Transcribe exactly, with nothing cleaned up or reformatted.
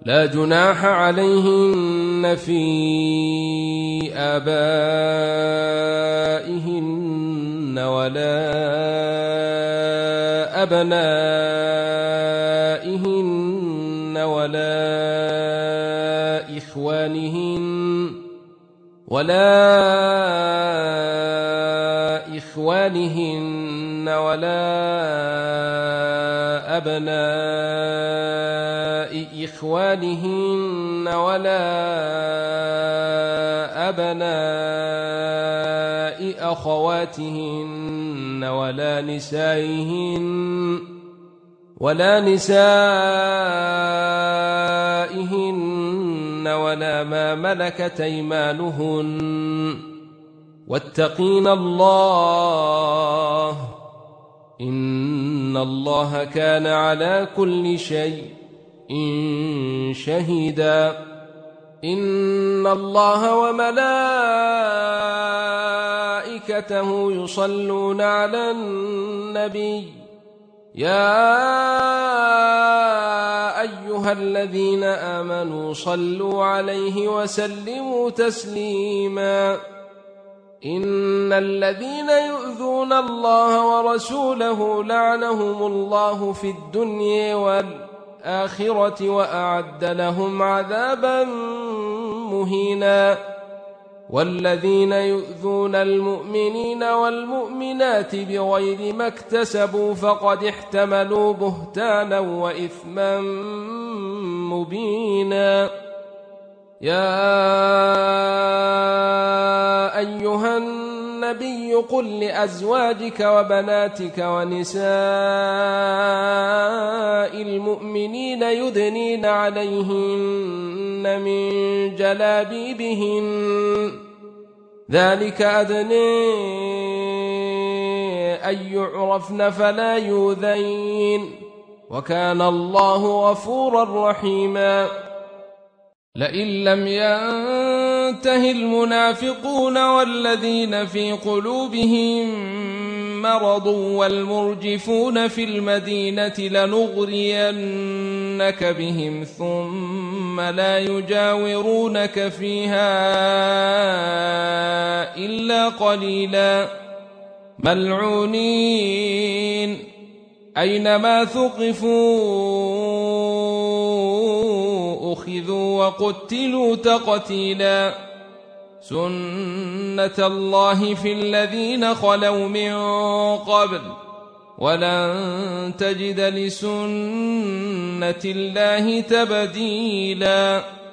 لا جناح عليهن في آبائهن ولا أبنائهن ولا إخوانهن ولا إخوانهن ولا أبناء إخوانهن ولا أبناء أخواتهن ولا نسائهن ولا نسائهن ولا ما ملكت أيمانهن واتقين الله إن الله كان على كل شيء شهيدا. إن الله وملائكته يصلون على النبي يا أيها الذين آمنوا صلوا عليه وسلموا تسليما. إن الذين يؤذون الله ورسوله لعنهم الله في الدنيا والآخرة وأعد لهم عذابا مهينا. والذين يؤذون المؤمنين والمؤمنات بغير ما اكتسبوا فقد احتملوا بهتانا وإثما مبينا. يا أيها النبي قل لأزواجك وبناتك ونساء المؤمنين يدنين عليهن من جلابيبهن ذلك أدنى أن يعرفن فلا يؤذين وكان الله غفورا رحيما. لئن لم ينته المنافقون والذين في قلوبهم مرض والمرجفون في المدينة لنغرينك بهم ثم لا يجاورونك فيها إلا قليلا ملعونين أينما ثقفوا أخذوا وقتلوا تقتيلا. سنة الله في الذين خلوا من قبل ولن تجد لسنة الله تبديلا.